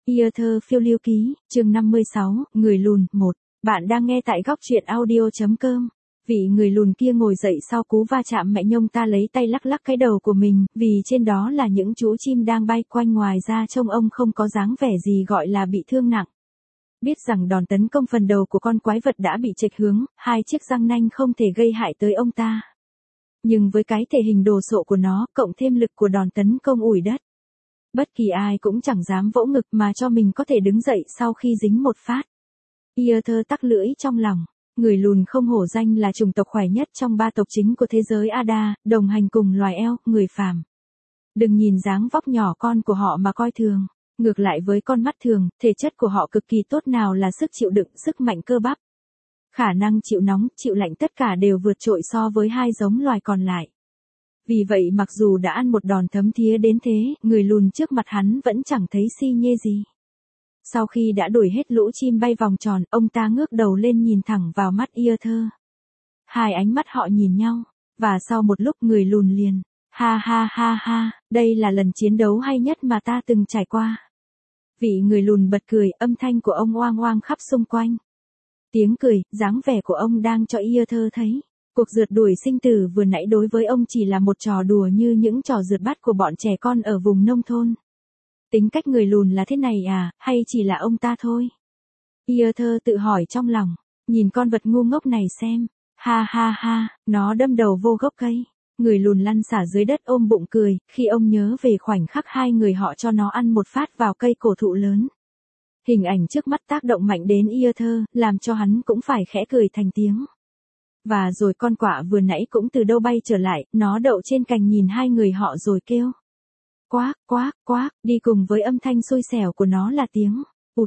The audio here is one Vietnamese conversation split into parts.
Thơ phiêu lưu ký, chương 56, người lùn, 1. Bạn đang nghe tại góc truyện audio.com. Vị người lùn kia ngồi dậy sau cú va chạm mẹ nhông ta lấy tay lắc lắc cái đầu của mình, vì trên đó là những chú chim đang bay quanh, ngoài ra trông ông không có dáng vẻ gì gọi là bị thương nặng. Biết rằng đòn tấn công phần đầu của con quái vật đã bị chệch hướng, hai chiếc răng nanh không thể gây hại tới ông ta. Nhưng với cái thể hình đồ sộ của nó, cộng thêm lực của đòn tấn công ủi đất, bất kỳ ai cũng chẳng dám vỗ ngực mà cho mình có thể đứng dậy sau khi dính một phát. Thơ tắc lưỡi trong lòng. Người lùn không hổ danh là chủng tộc khỏe nhất trong ba tộc chính của thế giới Ada, đồng hành cùng loài eo, người phàm. Đừng nhìn dáng vóc nhỏ con của họ mà coi thường. Ngược lại với con mắt thường, thể chất của họ cực kỳ tốt, nào là sức chịu đựng, sức mạnh cơ bắp, khả năng chịu nóng, chịu lạnh, tất cả đều vượt trội so với hai giống loài còn lại. Vì vậy mặc dù đã ăn một đòn thấm thía đến thế, người lùn trước mặt hắn vẫn chẳng thấy si nhê gì. Sau khi đã đuổi hết lũ chim bay vòng tròn, ông ta ngước đầu lên nhìn thẳng vào mắt Thơ. Hai ánh mắt họ nhìn nhau, và sau một lúc người lùn liền, ha ha ha ha, đây là lần chiến đấu hay nhất mà ta từng trải qua. Vị người lùn bật cười, âm thanh của ông oang oang khắp xung quanh. Tiếng cười, dáng vẻ của ông đang cho Thơ thấy. Cuộc rượt đuổi sinh tử vừa nãy đối với ông chỉ là một trò đùa như những trò rượt bắt của bọn trẻ con ở vùng nông thôn. Tính cách người lùn là thế này à, hay chỉ là ông ta thôi? Thơ tự hỏi trong lòng, nhìn con vật ngu ngốc này xem, ha ha ha, nó đâm đầu vô gốc cây. Người lùn lăn xả dưới đất ôm bụng cười, khi ông nhớ về khoảnh khắc hai người họ cho nó ăn một phát vào cây cổ thụ lớn. Hình ảnh trước mắt tác động mạnh đến Thơ, làm cho hắn cũng phải khẽ cười thành tiếng. Và rồi con quạ vừa nãy cũng từ đâu bay trở lại, nó đậu trên cành nhìn hai người họ rồi kêu. Quác, quác, quác, đi cùng với âm thanh xui xẻo của nó là tiếng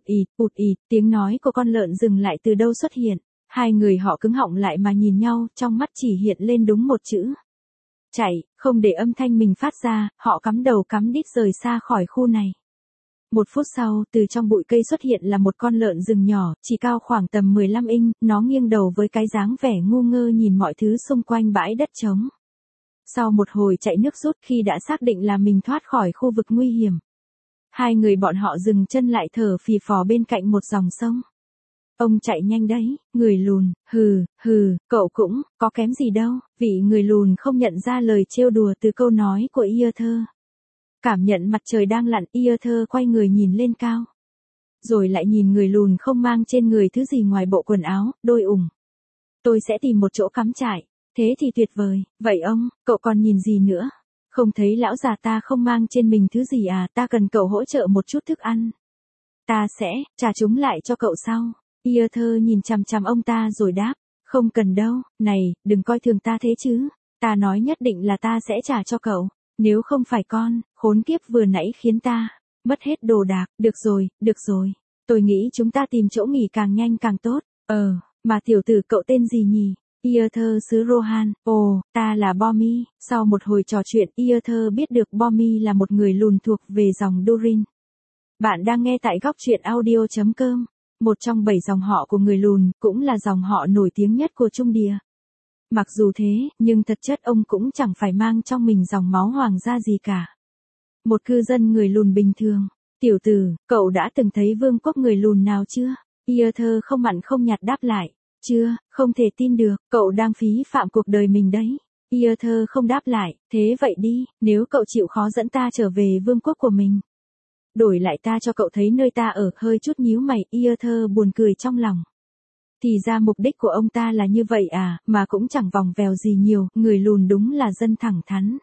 ụt ịt, tiếng nói của con lợn rừng lại từ đâu xuất hiện. Hai người họ cứng họng lại mà nhìn nhau, trong mắt chỉ hiện lên đúng một chữ. Chạy, không để âm thanh mình phát ra, họ cắm đầu cắm đít rời xa khỏi khu này. Một phút sau, từ trong bụi cây xuất hiện là một con lợn rừng nhỏ, chỉ cao khoảng tầm 15 inch, nó nghiêng đầu với cái dáng vẻ ngu ngơ nhìn mọi thứ xung quanh bãi đất trống. Sau một hồi chạy nước rút, khi đã xác định là mình thoát khỏi khu vực nguy hiểm, hai người bọn họ dừng chân lại thở phì phò bên cạnh một dòng sông. Ông chạy nhanh đấy, người lùn, hừ, cậu cũng, có kém gì đâu. Vị người lùn không nhận ra lời trêu đùa từ câu nói của Thơ. Cảm nhận mặt trời đang lặn, Thơ quay người nhìn lên cao. Rồi lại nhìn người lùn không mang trên người thứ gì ngoài bộ quần áo, đôi ủng. Tôi sẽ tìm một chỗ cắm trại. Thế thì tuyệt vời, vậy ông, cậu còn nhìn gì nữa? Không thấy lão già ta không mang trên mình thứ gì à, ta cần cậu hỗ trợ một chút thức ăn. Ta sẽ, trả chúng lại cho cậu sau. Thơ nhìn chằm chằm ông ta rồi đáp, không cần đâu, này, đừng coi thường ta thế chứ. Ta nói nhất định là ta sẽ trả cho cậu. Nếu không phải con, khốn kiếp vừa nãy khiến ta mất hết đồ đạc. Được rồi. Tôi nghĩ chúng ta tìm chỗ nghỉ càng nhanh càng tốt. Mà tiểu tử cậu tên gì nhỉ? Thơ xứ Rohan. Ồ, ta là Bommy. Sau một hồi trò chuyện, Thơ biết được Bommy là một người lùn thuộc về dòng Durin. Bạn đang nghe tại góc truyện audio.com. Một trong 7 dòng họ của người lùn, cũng là dòng họ nổi tiếng nhất của Trung Địa. Mặc dù thế, nhưng thật chất ông cũng chẳng phải mang trong mình dòng máu hoàng gia gì cả. Một cư dân người lùn bình thường. Tiểu tử, cậu đã từng thấy vương quốc người lùn nào chưa? Thơ không mặn không nhạt đáp lại. Chưa, không thể tin được, cậu đang phí phạm cuộc đời mình đấy. Thơ không đáp lại, thế vậy đi, nếu cậu chịu khó dẫn ta trở về vương quốc của mình. Đổi lại ta cho cậu thấy nơi ta ở, hơi chút nhíu mày, Thơ buồn cười trong lòng. Thì ra mục đích của ông ta là như vậy à, mà cũng chẳng vòng vèo gì nhiều, người lùn đúng là dân thẳng thắn.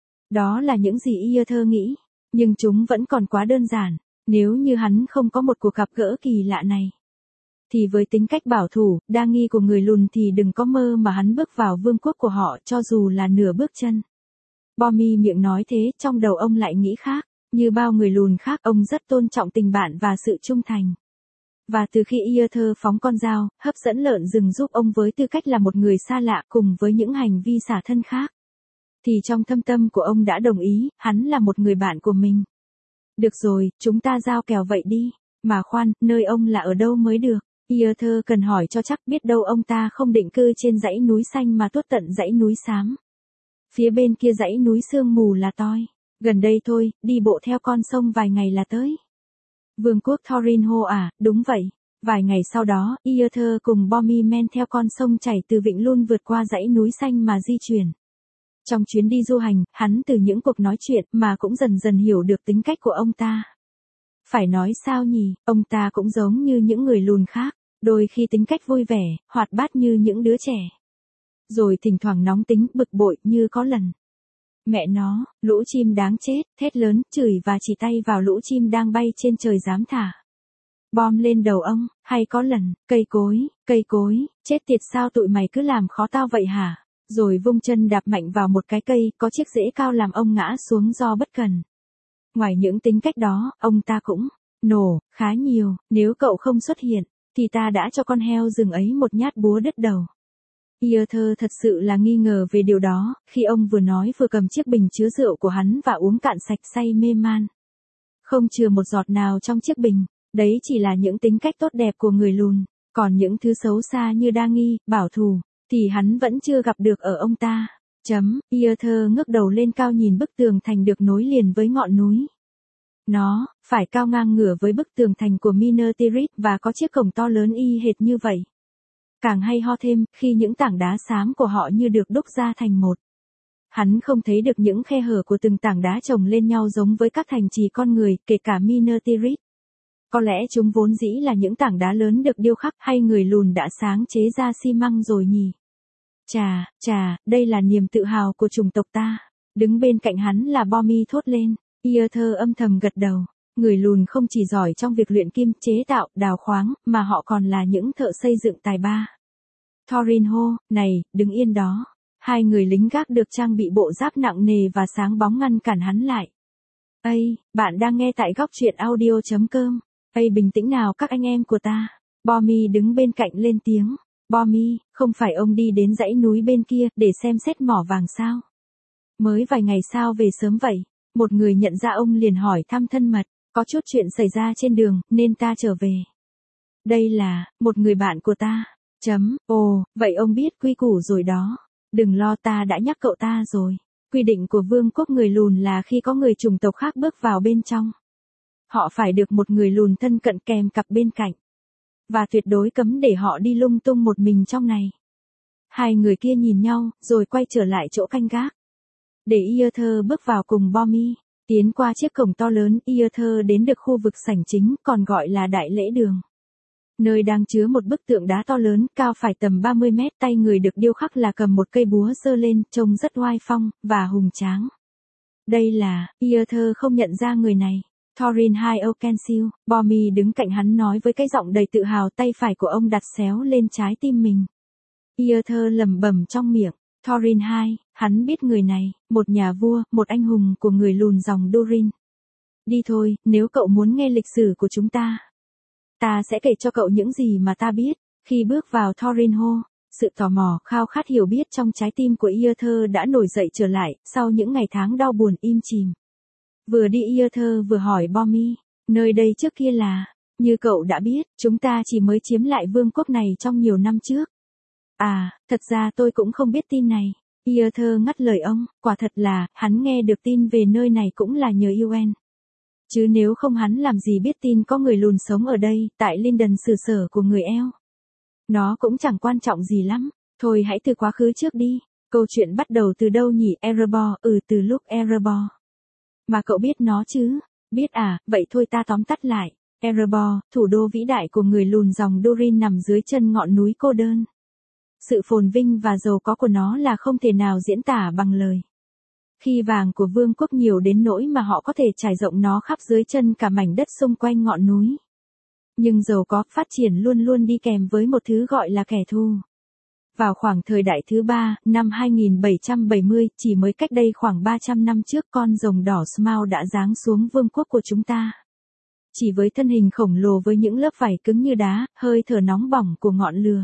Đó là những gì Thơ nghĩ, nhưng chúng vẫn còn quá đơn giản, nếu như hắn không có một cuộc gặp gỡ kỳ lạ này. Thì với tính cách bảo thủ, đa nghi của người lùn thì đừng có mơ mà hắn bước vào vương quốc của họ cho dù là nửa bước chân. Bommy miệng nói thế, trong đầu ông lại nghĩ khác, như bao người lùn khác ông rất tôn trọng tình bạn và sự trung thành. Và từ khi Thơ phóng con dao, hấp dẫn lợn rừng giúp ông với tư cách là một người xa lạ cùng với những hành vi xả thân khác, thì trong thâm tâm của ông đã đồng ý, hắn là một người bạn của mình. Được rồi, chúng ta giao kèo vậy đi. Mà khoan, nơi ông là ở đâu mới được? Thơ cần hỏi cho chắc, biết đâu ông ta không định cư trên dãy núi xanh mà tuốt tận dãy núi xám. Phía bên kia dãy núi sương mù là toi. Gần đây thôi, đi bộ theo con sông vài ngày là tới. Vương quốc Thorinho à, đúng vậy. Vài ngày sau đó, Iother cùng Bommy men theo con sông chảy từ Vịnh Lun vượt qua dãy núi xanh mà di chuyển. Trong chuyến đi du hành, hắn từ những cuộc nói chuyện mà cũng dần dần hiểu được tính cách của ông ta. Phải nói sao nhỉ, ông ta cũng giống như những người lùn khác, đôi khi tính cách vui vẻ, hoạt bát như những đứa trẻ. Rồi thỉnh thoảng nóng tính, bực bội như có lần. Mẹ nó, lũ chim đáng chết, thét lớn, chửi và chỉ tay vào lũ chim đang bay trên trời dám thả bom lên đầu ông, hay có lần, cây cối, chết tiệt sao tụi mày cứ làm khó tao vậy hả? Rồi vung chân đạp mạnh vào một cái cây, có chiếc rễ cao làm ông ngã xuống do bất cần. Ngoài những tính cách đó, ông ta cũng nổ khá nhiều, nếu cậu không xuất hiện, thì ta đã cho con heo rừng ấy một nhát búa đứt đầu. Iother thật sự là nghi ngờ về điều đó, khi ông vừa nói vừa cầm chiếc bình chứa rượu của hắn và uống cạn sạch say mê man. Không chừa một giọt nào trong chiếc bình, đấy chỉ là những tính cách tốt đẹp của người lùn, còn những thứ xấu xa như đa nghi, bảo thủ, thì hắn vẫn chưa gặp được ở ông ta. Iother ngước đầu lên cao nhìn bức tường thành được nối liền với ngọn núi. Nó, phải cao ngang ngửa với bức tường thành của Minas Tirith và có chiếc cổng to lớn y hệt như vậy. Càng hay ho thêm, khi những tảng đá xám của họ như được đúc ra thành một. Hắn không thấy được những khe hở của từng tảng đá chồng lên nhau giống với các thành trì con người, kể cả Minas Tirith. Có lẽ chúng vốn dĩ là những tảng đá lớn được điêu khắc hay người lùn đã sáng chế ra xi măng rồi nhỉ. Chà, đây là niềm tự hào của chủng tộc ta. Đứng bên cạnh hắn là Bommy thốt lên. Iother âm thầm gật đầu. Người lùn không chỉ giỏi trong việc luyện kim, chế tạo, đào khoáng, mà họ còn là những thợ xây dựng tài ba. Thorinho, này, đứng yên đó. Hai người lính gác được trang bị bộ giáp nặng nề và sáng bóng ngăn cản hắn lại. Ây, bạn đang nghe tại góc truyện audio.com. Ây, bình tĩnh nào các anh em của ta. Bommy đứng bên cạnh lên tiếng. Bommy, không phải ông đi đến dãy núi bên kia để xem xét mỏ vàng sao? Mới vài ngày sao về sớm vậy? Một người nhận ra ông liền hỏi thăm thân mật. Có chút chuyện xảy ra trên đường, nên ta trở về. Đây là, một người bạn của ta. Ồ, vậy ông biết quy củ rồi đó. Đừng lo, ta đã nhắc cậu ta rồi. Quy định của vương quốc người lùn là khi có người chủng tộc khác bước vào bên trong, họ phải được một người lùn thân cận kèm cặp bên cạnh. Và tuyệt đối cấm để họ đi lung tung một mình trong này. Hai người kia nhìn nhau, rồi quay trở lại chỗ canh gác. Để Iother bước vào cùng Bommy. Tiến qua chiếc cổng to lớn, Iother đến được khu vực sảnh chính, còn gọi là đại lễ đường. Nơi đang chứa một bức tượng đá to lớn, cao phải tầm 30 mét, tay người được điêu khắc là cầm một cây búa giơ lên, trông rất oai phong, và hùng tráng. Đây là, Iother không nhận ra người này. Thorin hai Okensil, Bommy đứng cạnh hắn nói với cái giọng đầy tự hào, tay phải của ông đặt xéo lên trái tim mình. Iother lẩm bẩm trong miệng. Thorin hai, hắn biết người này, một nhà vua, một anh hùng của người lùn dòng Durin. Đi thôi, nếu cậu muốn nghe lịch sử của chúng ta. Ta sẽ kể cho cậu những gì mà ta biết. Khi bước vào Thorinho, sự tò mò, khao khát hiểu biết trong trái tim của Iother đã nổi dậy trở lại, sau những ngày tháng đau buồn im chìm. Vừa đi Iother vừa hỏi Bommy, nơi đây trước kia là, như cậu đã biết, chúng ta chỉ mới chiếm lại vương quốc này trong nhiều năm trước. À, thật ra tôi cũng không biết tin này. Iother ngắt lời ông, quả thật là, hắn nghe được tin về nơi này cũng là nhờ UN. Chứ nếu không hắn làm gì biết tin có người lùn sống ở đây, tại Linden xứ sở của người eo. Nó cũng chẳng quan trọng gì lắm, thôi hãy từ quá khứ trước đi. Câu chuyện bắt đầu từ đâu nhỉ? Erebor, từ lúc Erebor. Mà cậu biết nó chứ? Biết à, vậy thôi ta tóm tắt lại. Erebor, thủ đô vĩ đại của người lùn dòng Durin nằm dưới chân ngọn núi cô đơn. Sự phồn vinh và giàu có của nó là không thể nào diễn tả bằng lời. Khi vàng của vương quốc nhiều đến nỗi mà họ có thể trải rộng nó khắp dưới chân cả mảnh đất xung quanh ngọn núi. Nhưng giàu có, phát triển luôn luôn đi kèm với một thứ gọi là kẻ thù. Vào khoảng thời đại thứ 3, năm 2770, chỉ mới cách đây khoảng 300 năm trước, con rồng đỏ Smaug đã giáng xuống vương quốc của chúng ta. Chỉ với thân hình khổng lồ với những lớp vảy cứng như đá, hơi thở nóng bỏng của ngọn lửa.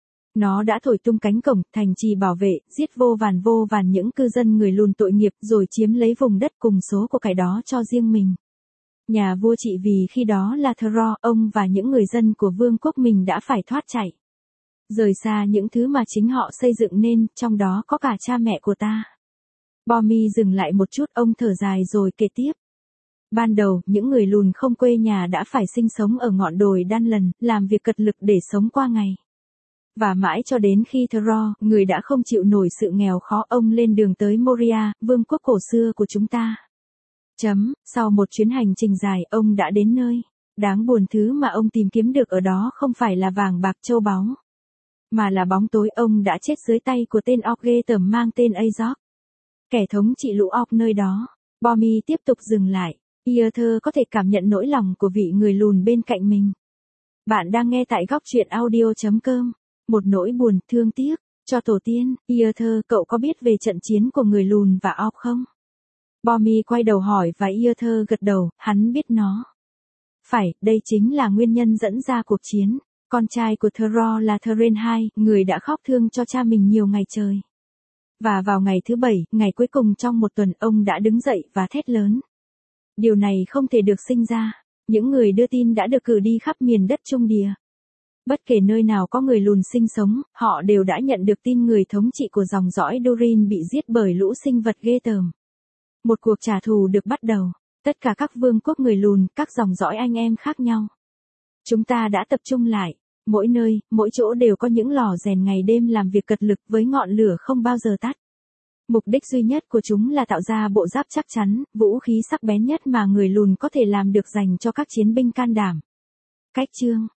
Nó đã thổi tung cánh cổng, thành trì bảo vệ, giết vô vàn những cư dân người lùn tội nghiệp, rồi chiếm lấy vùng đất cùng số của cải đó cho riêng mình. Nhà vua trị vì khi đó là Thro, ông và những người dân của vương quốc mình đã phải thoát chạy. Rời xa những thứ mà chính họ xây dựng nên, trong đó có cả cha mẹ của ta. Bommy dừng lại một chút, ông thở dài rồi kể tiếp. Ban đầu, những người lùn không quê nhà đã phải sinh sống ở ngọn đồi Đan Lần, làm việc cật lực để sống qua ngày. Và mãi cho đến khi Thro, người đã không chịu nổi sự nghèo khó, ông lên đường tới Moria, vương quốc cổ xưa của chúng ta. Sau một chuyến hành trình dài, ông đã đến nơi. Đáng buồn thứ mà ông tìm kiếm được ở đó không phải là vàng bạc châu báu, mà là bóng tối. Ông đã chết dưới tay của tên orc ghê tởm mang tên Azog, kẻ thống trị lũ orc nơi đó. Bommy tiếp tục dừng lại. Earther có thể cảm nhận nỗi lòng của vị người lùn bên cạnh mình. Bạn đang nghe tại góc truyện audio.com. Một nỗi buồn, thương tiếc, cho tổ tiên. Earther, cậu có biết về trận chiến của người lùn và orc không? Bommy quay đầu hỏi và Earther gật đầu, hắn biết nó. Phải, đây chính là nguyên nhân dẫn ra cuộc chiến. Con trai của Thro là Theren II, người đã khóc thương cho cha mình nhiều ngày trời. Và vào ngày thứ 7, ngày cuối cùng trong một tuần, ông đã đứng dậy và thét lớn. Điều này không thể được sinh ra. Những người đưa tin đã được cử đi khắp miền đất Trung Địa. Bất kể nơi nào có người lùn sinh sống, họ đều đã nhận được tin người thống trị của dòng dõi Durin bị giết bởi lũ sinh vật ghê tởm. Một cuộc trả thù được bắt đầu. Tất cả các vương quốc người lùn, các dòng dõi anh em khác nhau. Chúng ta đã tập trung lại. Mỗi nơi, mỗi chỗ đều có những lò rèn ngày đêm làm việc cật lực với ngọn lửa không bao giờ tắt. Mục đích duy nhất của chúng là tạo ra bộ giáp chắc chắn, vũ khí sắc bén nhất mà người lùn có thể làm được dành cho các chiến binh can đảm. Cách chương